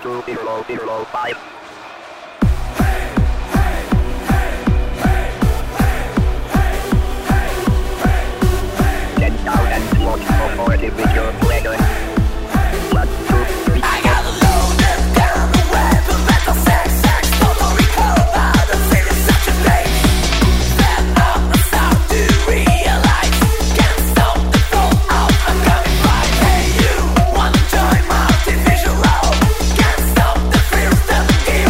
22005. With your pleasure. 1, 2, 3. I got a loaded gun, weapon, metal, sex, total recall, but the feeling such a pain. Fed up, I start to realize, can't stop the flow of a coming fight. Hey you, wanna join my artificial love? Can't stop the fears that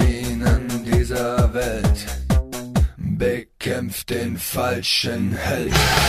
Maschinen dieser Welt, bekämpft den falschen Held.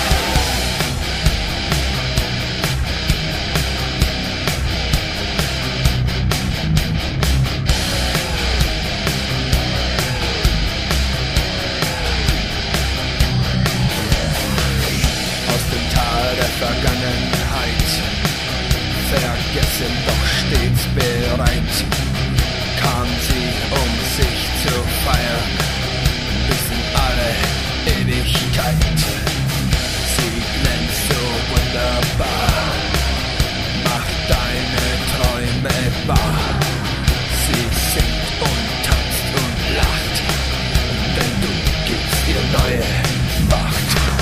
Aus dem Tal der Vergangenheit, vergessen doch stets bereit, kam sie, um sich zu feiern, bis in alle Ewigkeit. Sie glänzt so wunderbar, macht deine Träume wahr. Sie singt und tanzt und lacht, denn du gibst ihr neue Macht.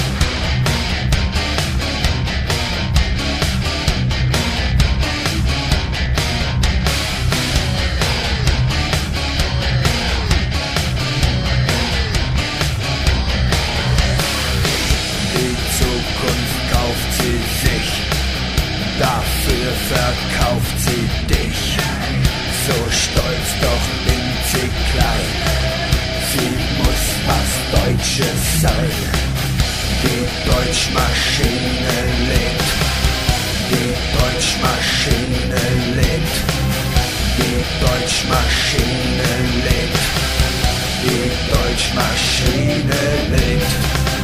Dafür verkauft sie dich, so stolz, doch winzig klein. Sie muss was Deutsches sein. Die Deutschmaschine lebt, die Deutschmaschine lebt, die Deutschmaschine lebt, die Deutschmaschine lebt.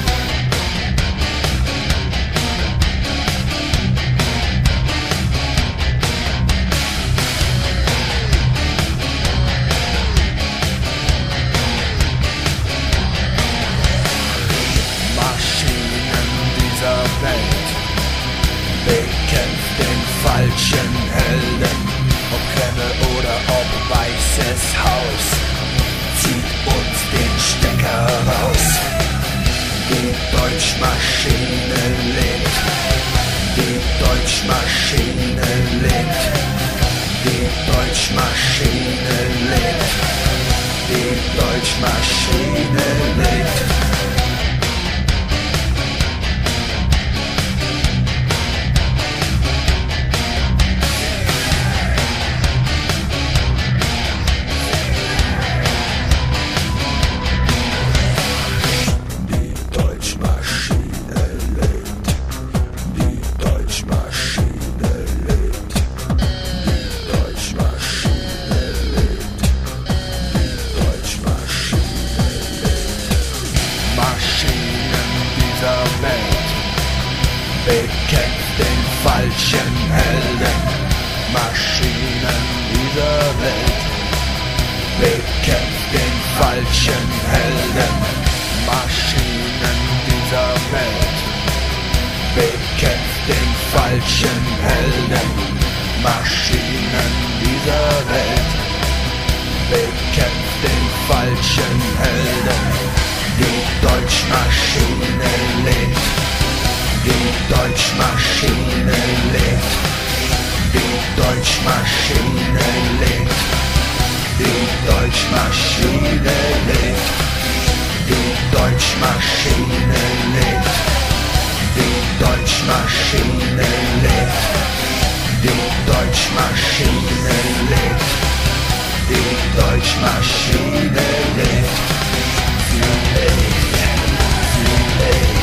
Bekämpft den falschen Helden, ob Kreml oder ob Weißes Haus, zieht uns den Stecker raus. Die Deutschmaschine lebt, die Deutschmaschine lebt, die Deutschmaschine lebt, die Deutschmaschine lebt. Bekämpft den falschen Helden, Maschinen dieser Welt. Bekämpft den falschen Helden, Maschinen dieser Welt. Bekämpft den falschen Helden, Maschinen dieser Welt. Bekämpft den falschen Helden, die Deutschmaschine lebt. Die Deutschmaschine lebt, die Deutschmaschine lebt, die Deutschmaschine lebt, die Deutschmaschine lebt, die Deutschmaschine lebt, die Deutschmaschine lebt, die Deutschmaschine lebt, sie lebt, sie lebt.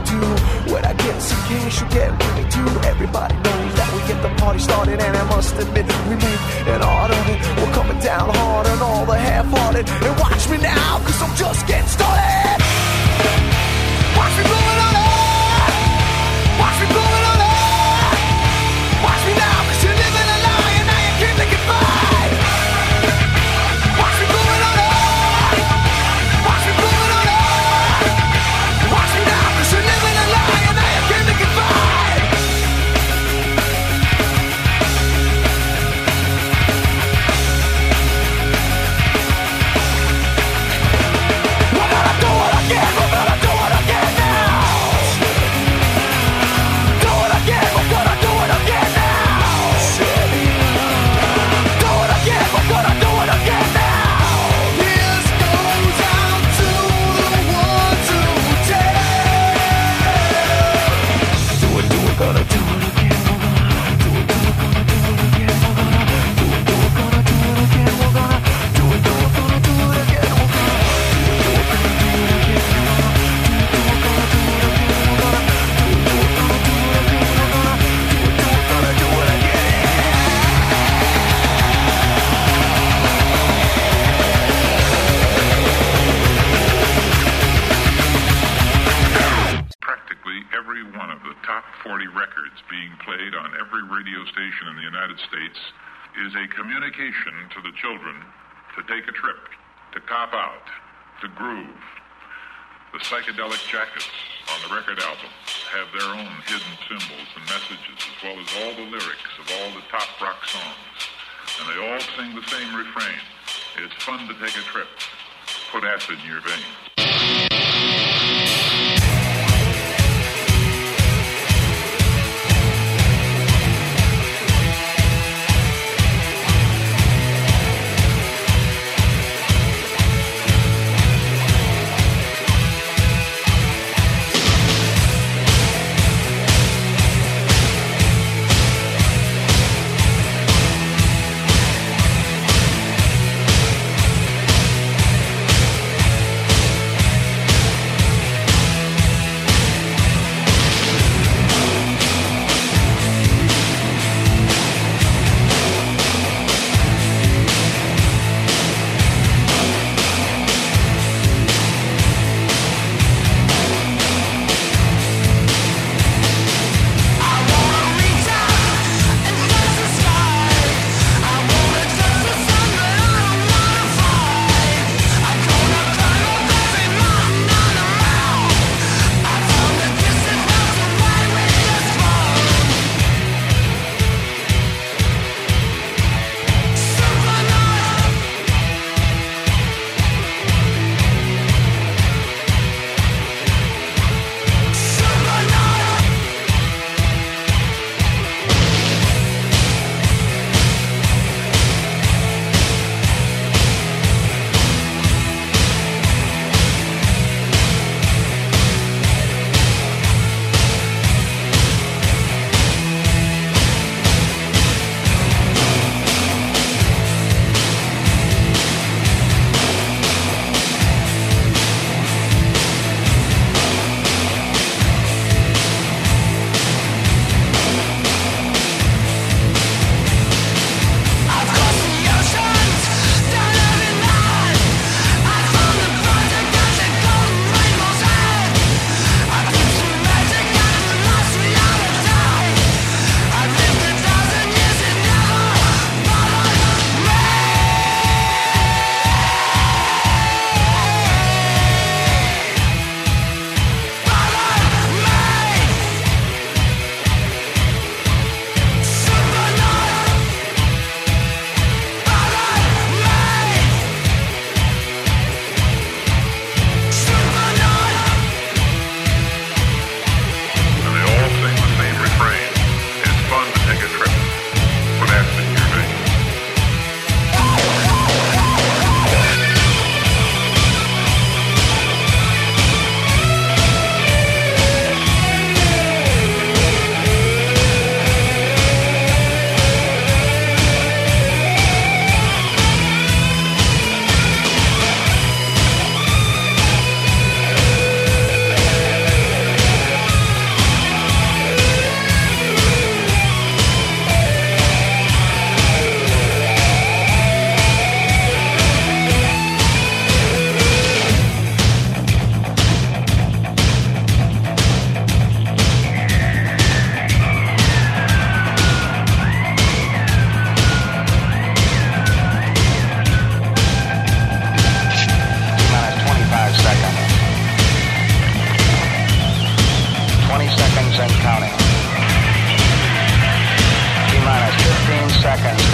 do. When I get some cash, you get with me too. Everybody knows that we get the party started, and I must admit, we make an art of it. We're coming down hard on all the half-hearted. And watch me now, cause I'm just getting started. Watch me blowing on it. Watch me blowing on it. Watch me now, cause you're living a lie, and now you can't make it fine. Watch me blowing on it. Watch me blowing on it. Watch me now, cause you're living a lie, and now you can't make it fine. We're gonna do it again, we're gonna do it again now. Do it again, we're gonna do it again now. Do it again, we're gonna do it again now. This goes out to the ones who dare. Do it, gonna do it again. Do it, gonna do it again. Do it, gonna do it again. We're gonna do it, gonna do it again. We're gonna do it, gonna do it again. Practically every one of the top 40 records being played on every radio station in the United States is a communication to the children to take a trip, to cop out, to groove. The psychedelic jackets on the record album have their own hidden symbols and messages, as well as all the lyrics of all the top rock songs. And they all sing the same refrain. It's fun to take a trip. Put acid in your veins.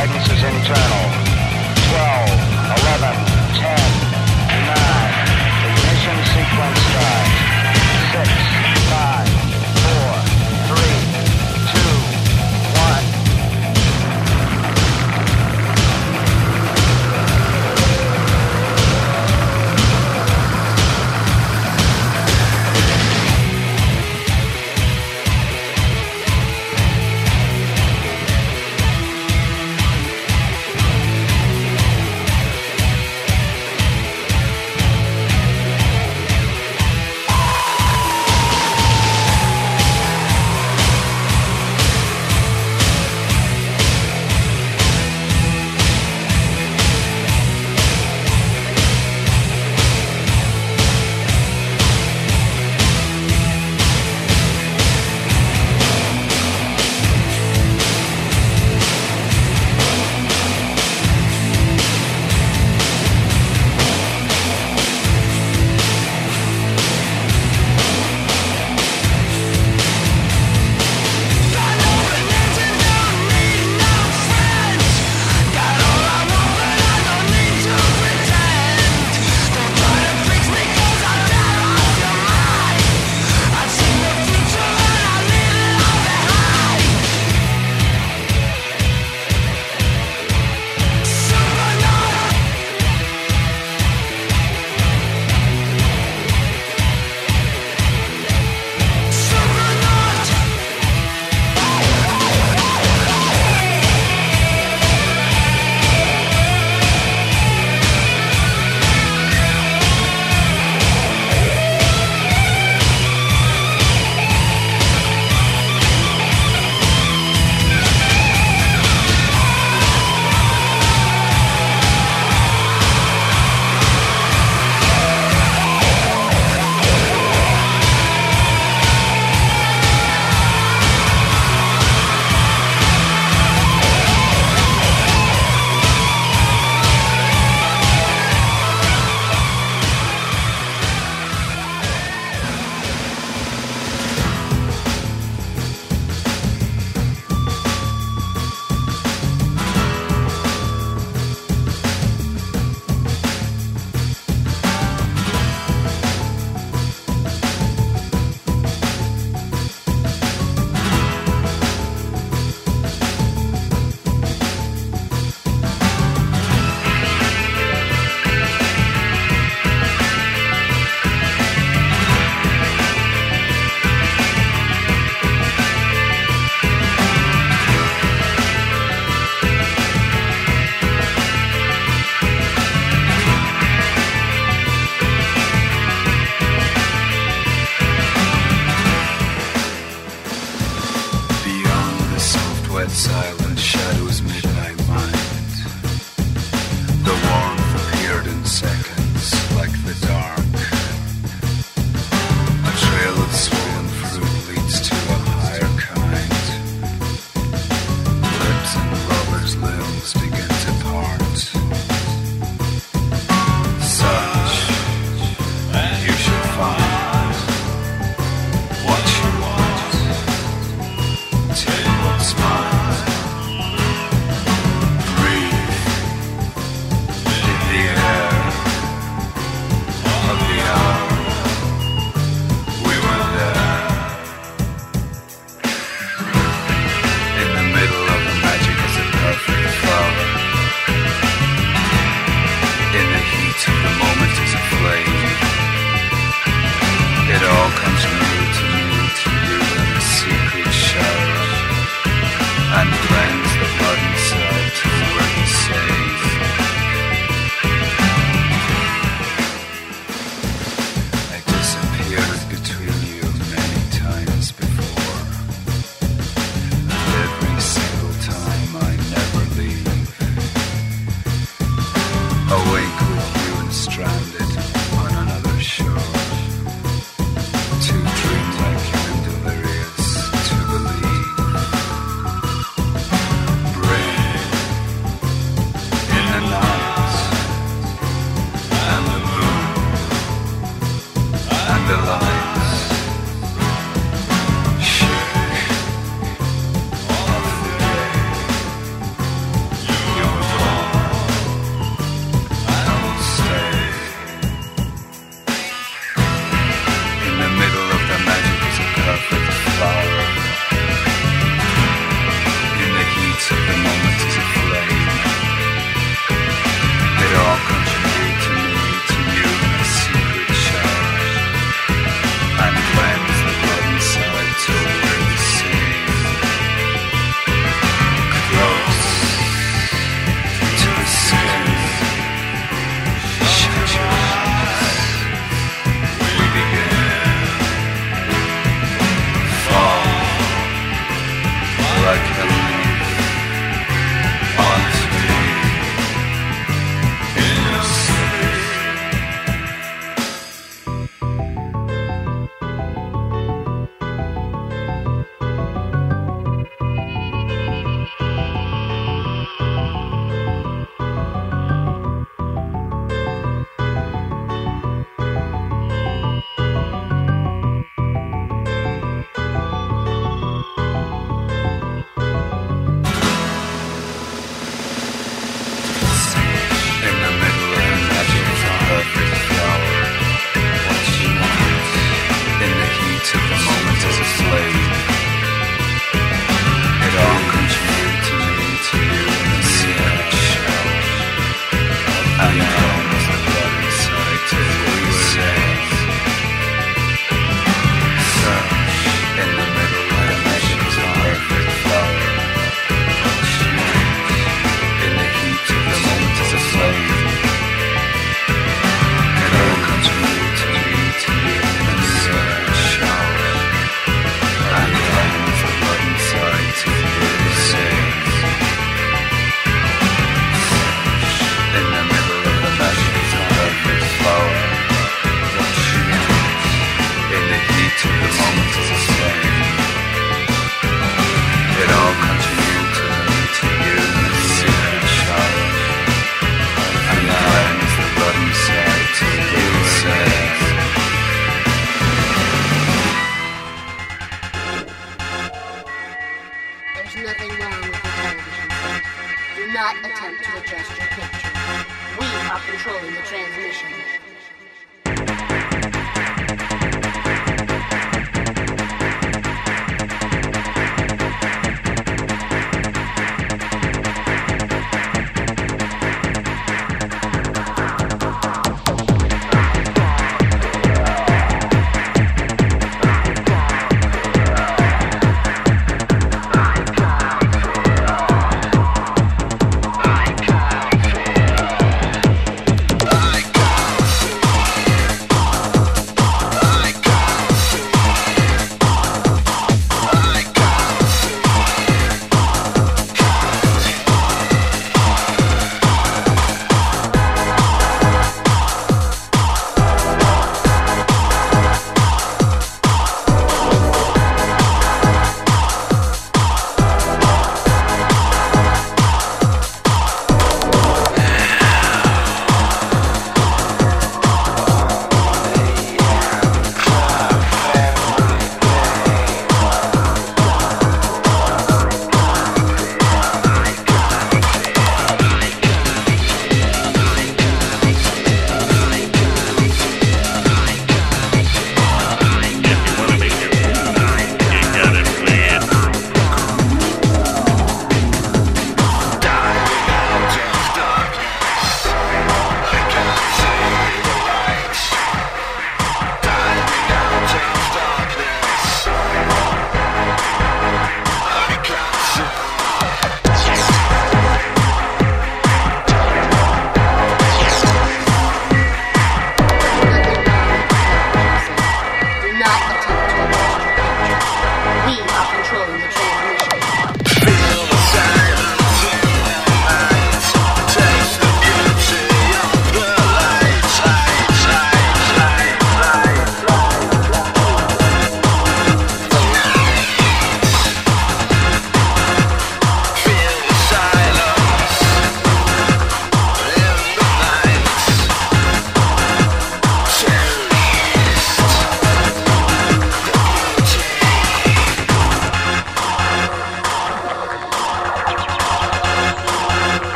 Guidance is internal. 12, 11, 10, 9. Ignition sequence starts. 6, 5, 4, 3, 2, 1. Silent shadows, midnight mind. The warmth appeared in seconds, like the dark. A trail of swollen fruit leads to a higher kind. Lips and lovers' limbs begin to part. Such you should find what you want. Take what's mine. nothing wrong with your television set. Do not attempt to adjust your picture. We are controlling the transmission. I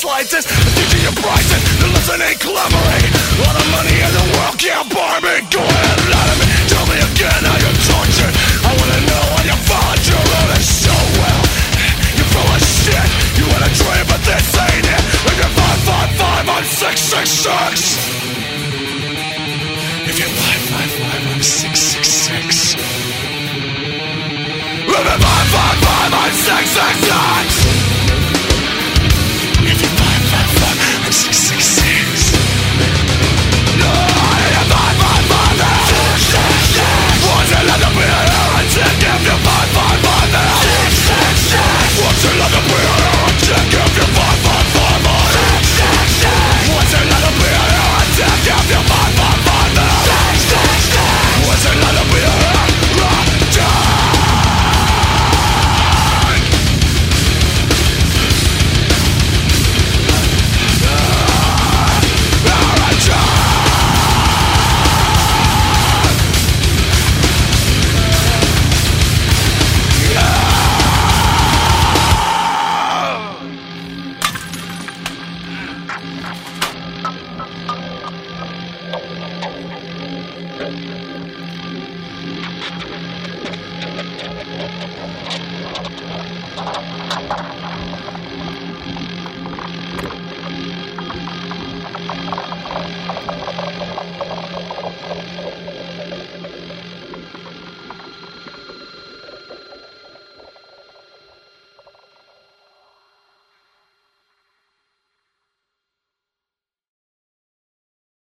slightest. Teaching you prices, the lesson ain't clevery. All the money in the world can't buy me. Go ahead, lie to me. Tell me again how you're tortured. I wanna know how you followed your own and so well. You're full of shit. You had a dream, but this ain't it. If you're 555, I'm 666. If you're 555, I'm 666. If you're 555, I'm 666. If you're 555, I'm 666. No, if you're 555, then 666. What's it like to be a heretic if you're 555, then 666. What's it like to be a heretic if you're 555, then 666. What's it like to be a heretic if you're 555, then 666. What's it like to be a heretic?